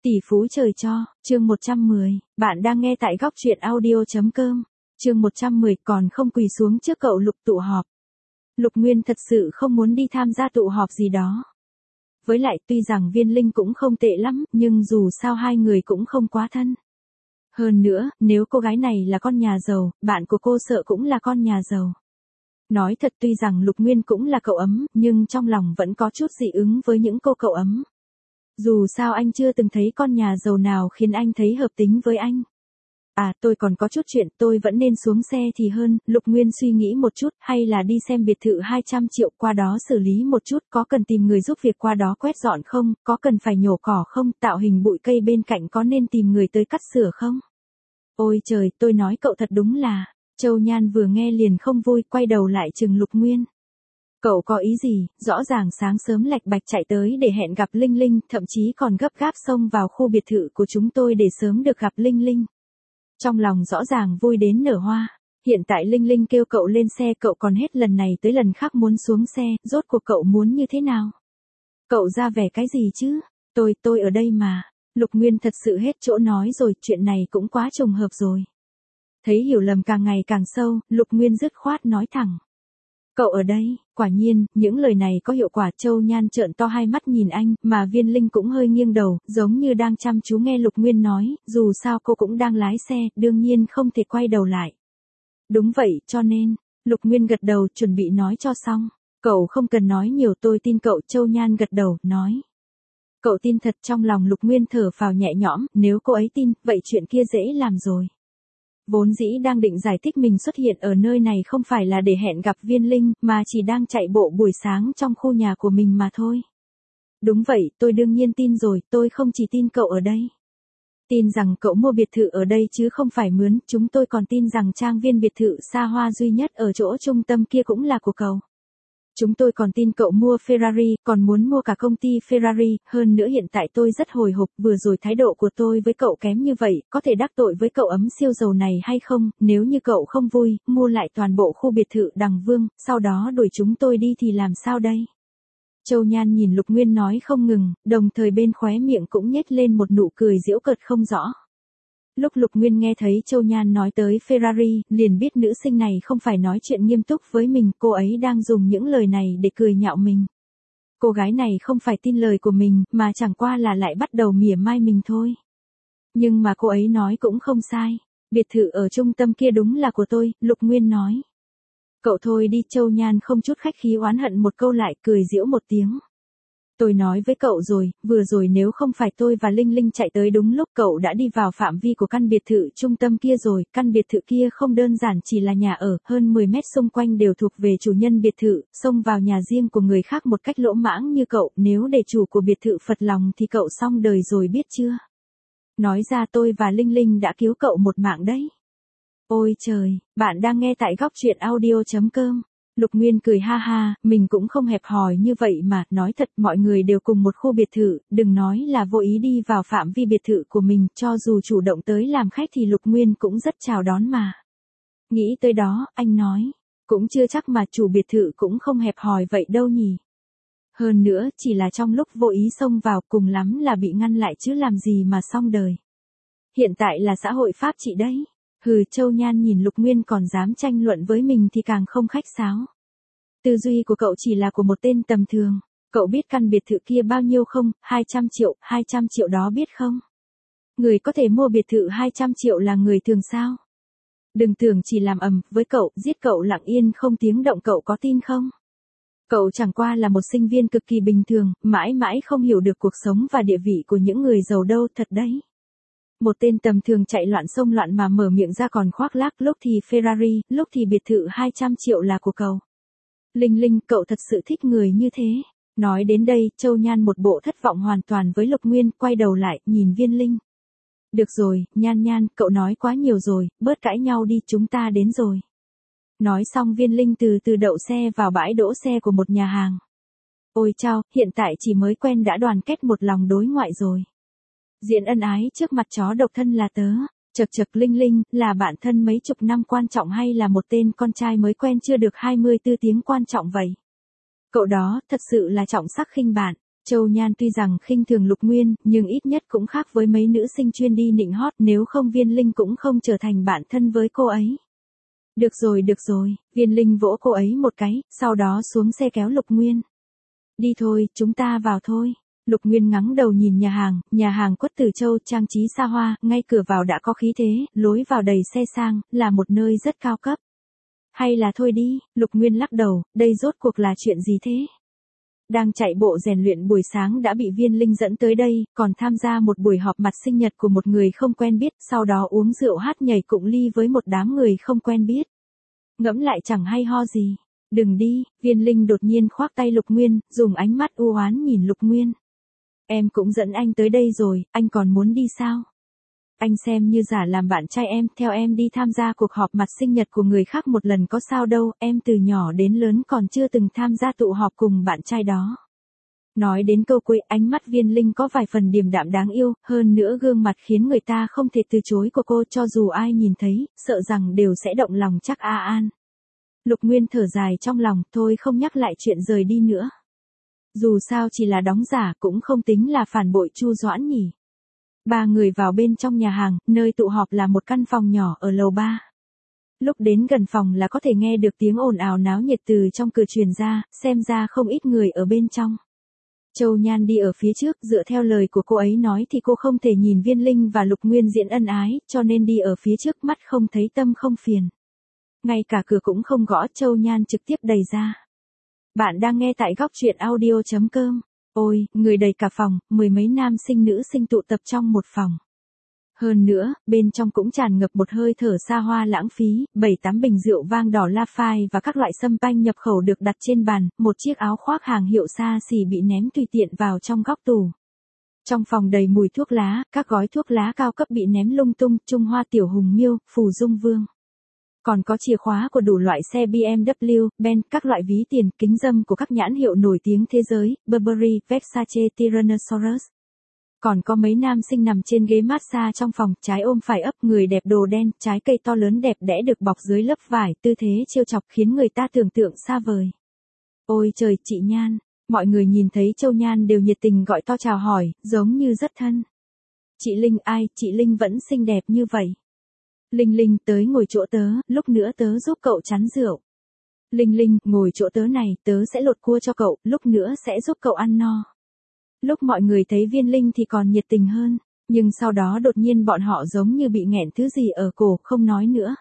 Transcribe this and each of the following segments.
Tỷ phú trời cho, chương 110, bạn đang nghe tại góc truyện audio.com. Chương 110, còn không quỳ xuống trước cậu Lục tụ họp. Lục Nguyên thật sự không muốn đi tham gia tụ họp gì đó. Với lại tuy rằng Viên Linh cũng không tệ lắm, nhưng dù sao hai người cũng không quá thân. Hơn nữa, nếu cô gái này là con nhà giàu, bạn của cô sợ cũng là con nhà giàu. Nói thật tuy rằng Lục Nguyên cũng là cậu ấm, nhưng trong lòng vẫn có chút dị ứng với những cô cậu ấm. Dù sao anh chưa từng thấy con nhà giàu nào khiến anh thấy hợp tính với anh. À, tôi còn có chút chuyện, tôi vẫn nên xuống xe thì hơn. Lục Nguyên suy nghĩ một chút, hay là đi xem biệt thự 200 triệu qua đó xử lý một chút, có cần tìm người giúp việc qua đó quét dọn không, có cần phải nhổ cỏ không, tạo hình bụi cây bên cạnh có nên tìm người tới cắt sửa không. Ôi trời, tôi nói cậu thật đúng là. Châu Nhan vừa nghe liền không vui, quay đầu lại chừng Lục Nguyên. Cậu có ý gì, rõ ràng sáng sớm lạch bạch chạy tới để hẹn gặp Linh Linh, thậm chí còn gấp gáp xông vào khu biệt thự của chúng tôi để sớm được gặp Linh Linh. Trong lòng rõ ràng vui đến nở hoa, hiện tại Linh Linh kêu cậu lên xe cậu còn hết lần này tới lần khác muốn xuống xe, rốt cuộc cậu muốn như thế nào? Cậu ra vẻ cái gì chứ? Tôi ở đây mà. Lục Nguyên thật sự hết chỗ nói rồi, chuyện này cũng quá trùng hợp rồi. Thấy hiểu lầm càng ngày càng sâu, Lục Nguyên dứt khoát nói thẳng. Cậu ở đây, quả nhiên, những lời này có hiệu quả. Châu Nhan trợn to hai mắt nhìn anh, mà Viên Linh cũng hơi nghiêng đầu, giống như đang chăm chú nghe Lục Nguyên nói, dù sao cô cũng đang lái xe, đương nhiên không thể quay đầu lại. Đúng vậy, cho nên, Lục Nguyên gật đầu chuẩn bị nói cho xong. Cậu không cần nói nhiều, tôi tin cậu. Châu Nhan gật đầu, nói. Cậu tin thật. Trong lòng Lục Nguyên thở phào nhẹ nhõm, nếu cô ấy tin, vậy chuyện kia dễ làm rồi. Vốn dĩ đang định giải thích mình xuất hiện ở nơi này không phải là để hẹn gặp Viên Linh, mà chỉ đang chạy bộ buổi sáng trong khu nhà của mình mà thôi. Đúng vậy, tôi đương nhiên tin rồi, tôi không chỉ tin cậu ở đây. Tin rằng cậu mua biệt thự ở đây chứ không phải mướn, chúng tôi còn tin rằng trang viên biệt thự xa hoa duy nhất ở chỗ trung tâm kia cũng là của cậu. Chúng tôi còn tin cậu mua Ferrari, còn muốn mua cả công ty Ferrari, hơn nữa hiện tại tôi rất hồi hộp, vừa rồi thái độ của tôi với cậu kém như vậy, có thể đắc tội với cậu ấm siêu giàu này hay không, nếu như cậu không vui, mua lại toàn bộ khu biệt thự Đằng Vương, sau đó đuổi chúng tôi đi thì làm sao đây? Châu Nhan nhìn Lục Nguyên nói không ngừng, đồng thời bên khóe miệng cũng nhếch lên một nụ cười giễu cợt không rõ. Lúc Lục Nguyên nghe thấy Châu Nhan nói tới Ferrari, liền biết nữ sinh này không phải nói chuyện nghiêm túc với mình, cô ấy đang dùng những lời này để cười nhạo mình. Cô gái này không phải tin lời của mình, mà chẳng qua là lại bắt đầu mỉa mai mình thôi. Nhưng mà cô ấy nói cũng không sai, biệt thự ở trung tâm kia đúng là của tôi, Lục Nguyên nói. Cậu thôi đi. Châu Nhan không chút khách khí oán hận một câu lại cười giễu một tiếng. Tôi nói với cậu rồi, vừa rồi nếu không phải tôi và Linh Linh chạy tới đúng lúc cậu đã đi vào phạm vi của căn biệt thự trung tâm kia rồi, căn biệt thự kia không đơn giản chỉ là nhà ở, hơn 10 mét xung quanh đều thuộc về chủ nhân biệt thự, xông vào nhà riêng của người khác một cách lỗ mãng như cậu, nếu để chủ của biệt thự phật lòng thì cậu xong đời rồi biết chưa? Nói ra tôi và Linh Linh đã cứu cậu một mạng đấy. Ôi trời, bạn đang nghe tại góc truyện audio.com. Lục Nguyên cười ha ha, mình cũng không hẹp hòi như vậy mà, nói thật mọi người đều cùng một khu biệt thự, đừng nói là vô ý đi vào phạm vi biệt thự của mình, cho dù chủ động tới làm khách thì Lục Nguyên cũng rất chào đón mà. Nghĩ tới đó, anh nói, cũng chưa chắc mà chủ biệt thự cũng không hẹp hòi vậy đâu nhỉ. Hơn nữa, chỉ là trong lúc vô ý xông vào cùng lắm là bị ngăn lại chứ làm gì mà xong đời. Hiện tại là xã hội pháp trị đấy. Hừ. Châu Nhan nhìn Lục Nguyên còn dám tranh luận với mình thì càng không khách sáo. Tư duy của cậu chỉ là của một tên tầm thường. Cậu biết căn biệt thự kia bao nhiêu không? 200 triệu đó biết không? Người có thể mua biệt thự 200 triệu là người thường sao? Đừng tưởng chỉ làm ầm với cậu, giết cậu lặng yên không tiếng động, cậu có tin không? Cậu chẳng qua là một sinh viên cực kỳ bình thường, mãi mãi không hiểu được cuộc sống và địa vị của những người giàu đâu, thật đấy. Một tên tầm thường chạy loạn xông loạn mà mở miệng ra còn khoác lác, lúc thì Ferrari, lúc thì biệt thự 200 triệu là của cậu. Linh Linh, cậu thật sự thích người như thế. Nói đến đây, Châu Nhan một bộ thất vọng hoàn toàn với Lục Nguyên, quay đầu lại, nhìn Viên Linh. Được rồi, Nhan, cậu nói quá nhiều rồi, bớt cãi nhau đi, chúng ta đến rồi. Nói xong Viên Linh từ từ đậu xe vào bãi đỗ xe của một nhà hàng. Ôi chao, hiện tại chỉ mới quen đã đoàn kết một lòng đối ngoại rồi. Diễn ân ái trước mặt chó độc thân là tớ. Chật Linh Linh, là bạn thân mấy chục năm quan trọng hay là một tên con trai mới quen chưa được 24 tiếng quan trọng vậy? Cậu đó, thật sự là trọng sắc khinh bạn. Châu Nhan tuy rằng khinh thường Lục Nguyên, nhưng ít nhất cũng khác với mấy nữ sinh chuyên đi nịnh hót, nếu không Viên Linh cũng không trở thành bạn thân với cô ấy. Được rồi, Viên Linh vỗ cô ấy một cái, sau đó xuống xe kéo Lục Nguyên. Đi thôi, chúng ta vào thôi. Lục Nguyên ngẩng đầu nhìn nhà hàng Quất Tử Châu trang trí xa hoa, ngay cửa vào đã có khí thế, lối vào đầy xe sang, là một nơi rất cao cấp. Hay là thôi đi, Lục Nguyên lắc đầu, đây rốt cuộc là chuyện gì thế? Đang chạy bộ rèn luyện buổi sáng đã bị Viên Linh dẫn tới đây, còn tham gia một buổi họp mặt sinh nhật của một người không quen biết, sau đó uống rượu hát nhảy cụng ly với một đám người không quen biết. Ngẫm lại chẳng hay ho gì. Đừng đi, Viên Linh đột nhiên khoác tay Lục Nguyên, dùng ánh mắt u oán nhìn Lục Nguyên. Em cũng dẫn anh tới đây rồi, anh còn muốn đi sao? Anh xem như giả làm bạn trai em, theo em đi tham gia cuộc họp mặt sinh nhật của người khác một lần có sao đâu, em từ nhỏ đến lớn còn chưa từng tham gia tụ họp cùng bạn trai đó. Nói đến câu cuối, ánh mắt Viên Linh có vài phần điềm đạm đáng yêu, hơn nữa gương mặt khiến người ta không thể từ chối của cô, cho dù ai nhìn thấy, sợ rằng đều sẽ động lòng chắc an. Lục Nguyên thở dài trong lòng, thôi không nhắc lại chuyện rời đi nữa. Dù sao chỉ là đóng giả cũng không tính là phản bội Chu Doãn nhỉ. Ba người vào bên trong nhà hàng, nơi tụ họp là một căn phòng nhỏ ở lầu 3. Lúc đến gần phòng là có thể nghe được tiếng ồn ào náo nhiệt từ trong cửa truyền ra, xem ra không ít người ở bên trong. Châu Nhan đi ở phía trước, dựa theo lời của cô ấy nói thì cô không thể nhìn Viên Linh và Lục Nguyên diễn ân ái, cho nên đi ở phía trước, mắt không thấy tâm không phiền. Ngay cả cửa cũng không gõ, Châu Nhan trực tiếp đẩy ra. Bạn đang nghe tại góc truyện audio.com. Ôi, người đầy cả phòng, mười mấy nam sinh nữ sinh tụ tập trong một phòng. Hơn nữa, bên trong cũng tràn ngập một hơi thở xa hoa lãng phí, 7-8 bình rượu vang đỏ Lafite và các loại sâm panh nhập khẩu được đặt trên bàn, một chiếc áo khoác hàng hiệu xa xỉ bị ném tùy tiện vào trong góc tủ. Trong phòng đầy mùi thuốc lá, các gói thuốc lá cao cấp bị ném lung tung, Trung Hoa Tiểu Hùng Miêu, Phù Dung Vương. Còn có chìa khóa của đủ loại xe BMW, Benz, các loại ví tiền, kính râm của các nhãn hiệu nổi tiếng thế giới, Burberry, Versace, Tyrannosaurus. Còn có mấy nam sinh nằm trên ghế massage trong phòng, trái ôm phải ấp, người đẹp đồ đen, trái cây to lớn đẹp đẽ được bọc dưới lớp vải, tư thế trêu chọc khiến người ta tưởng tượng xa vời. Ôi trời, chị Nhan, mọi người nhìn thấy Châu Nhan đều nhiệt tình gọi to chào hỏi, giống như rất thân. Chị Linh ai, chị Linh vẫn xinh đẹp như vậy. Linh tới ngồi chỗ tớ, lúc nữa tớ giúp cậu chắn rượu. Linh, ngồi chỗ tớ này, tớ sẽ lột cua cho cậu, lúc nữa sẽ giúp cậu ăn no. Lúc mọi người thấy Viên Linh thì còn nhiệt tình hơn, nhưng sau đó đột nhiên bọn họ giống như bị nghẹn thứ gì ở cổ, không nói nữa.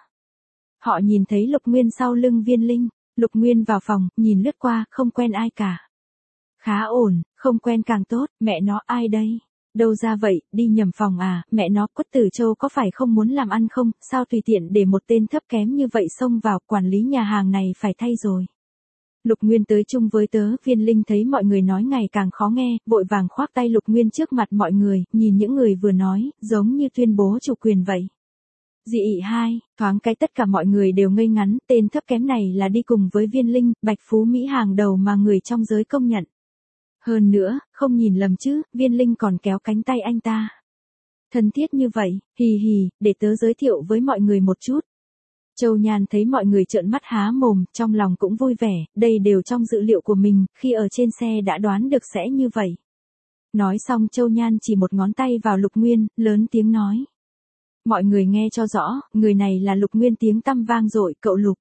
Họ nhìn thấy Lục Nguyên sau lưng Viên Linh, Lục Nguyên vào phòng, nhìn lướt qua, không quen ai cả. Khá ổn, không quen càng tốt, mẹ nó ai đây? Đâu ra vậy, đi nhầm phòng à, mẹ nó, Quất Tử Châu có phải không muốn làm ăn không, sao tùy tiện để một tên thấp kém như vậy xông vào, quản lý nhà hàng này phải thay rồi. Lục Nguyên tới chung với tớ, Viên Linh thấy mọi người nói ngày càng khó nghe, vội vàng khoác tay Lục Nguyên trước mặt mọi người, nhìn những người vừa nói, giống như tuyên bố chủ quyền vậy. Dị ị 2, thoáng cái tất cả mọi người đều ngây ngắn, tên thấp kém này là đi cùng với Viên Linh, bạch phú Mỹ hàng đầu mà người trong giới công nhận. Hơn nữa, không nhìn lầm chứ, Viên Linh còn kéo cánh tay anh ta. Thân thiết như vậy, hì hì, để tớ giới thiệu với mọi người một chút. Châu Nhan thấy mọi người trợn mắt há mồm, trong lòng cũng vui vẻ, đây đều trong dự liệu của mình, khi ở trên xe đã đoán được sẽ như vậy. Nói xong Châu Nhan chỉ một ngón tay vào Lục Nguyên, lớn tiếng nói. Mọi người nghe cho rõ, người này là Lục Nguyên, tiếng tăm vang dội, cậu Lục.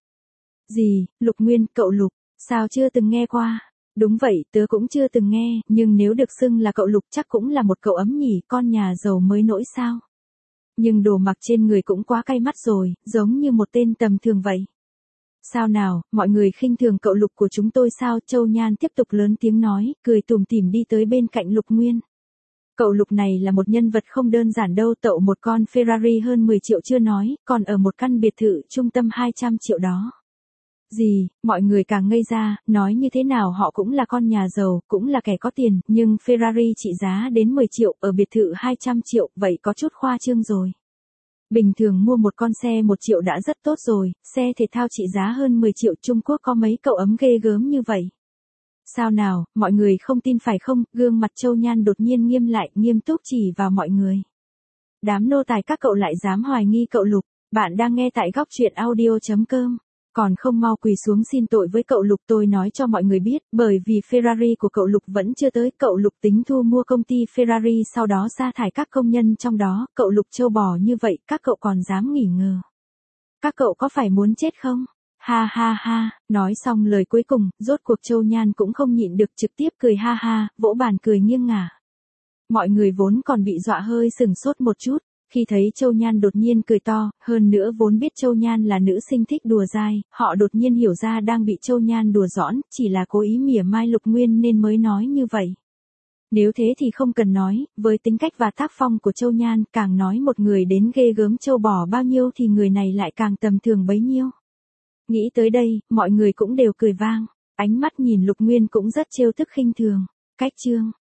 Gì, Lục Nguyên, cậu Lục, sao chưa từng nghe qua? Đúng vậy, tớ cũng chưa từng nghe, nhưng nếu được xưng là cậu Lục chắc cũng là một cậu ấm nhỉ, con nhà giàu mới nỗi sao. Nhưng đồ mặc trên người cũng quá cay mắt rồi, giống như một tên tầm thường vậy. Sao nào, mọi người khinh thường cậu Lục của chúng tôi sao? Châu Nhan tiếp tục lớn tiếng nói, cười tủm tỉm đi tới bên cạnh Lục Nguyên. Cậu Lục này là một nhân vật không đơn giản đâu, tậu một con Ferrari hơn 10 triệu chưa nói, còn ở một căn biệt thự trung tâm 200 triệu đó. Gì, mọi người càng ngây ra, nói như thế nào họ cũng là con nhà giàu, cũng là kẻ có tiền, nhưng Ferrari trị giá đến 10 triệu, ở biệt thự 200 triệu, vậy có chút khoa trương rồi. Bình thường mua một con xe 1 triệu đã rất tốt rồi, xe thể thao trị giá hơn 10 triệu, Trung Quốc có mấy cậu ấm ghê gớm như vậy. Sao nào, mọi người không tin phải không? Gương mặt Châu Nhan đột nhiên nghiêm lại, nghiêm túc chỉ vào mọi người. Đám nô tài các cậu lại dám hoài nghi cậu Lục, bạn đang nghe tại góc truyện audio.com. Còn không mau quỳ xuống xin tội với cậu Lục, tôi nói cho mọi người biết, bởi vì Ferrari của cậu Lục vẫn chưa tới, cậu Lục tính thu mua công ty Ferrari sau đó sa thải các công nhân trong đó, cậu Lục trâu bò như vậy, các cậu còn dám nghỉ ngờ. Các cậu có phải muốn chết không? Ha ha ha, nói xong lời cuối cùng, rốt cuộc Châu Nhan cũng không nhịn được trực tiếp cười ha ha, vỗ bàn cười nghiêng ngả. Mọi người vốn còn bị dọa hơi sừng sốt một chút, khi thấy Châu Nhan đột nhiên cười to, hơn nữa vốn biết Châu Nhan là nữ sinh thích đùa dai, họ đột nhiên hiểu ra đang bị Châu Nhan đùa giỡn, chỉ là cố ý mỉa mai Lục Nguyên nên mới nói như vậy. Nếu thế thì không cần nói, với tính cách và tác phong của Châu Nhan, càng nói một người đến ghê gớm trâu bò bao nhiêu thì người này lại càng tầm thường bấy nhiêu. Nghĩ tới đây, mọi người cũng đều cười vang, ánh mắt nhìn Lục Nguyên cũng rất trêu tức khinh thường. Cách chương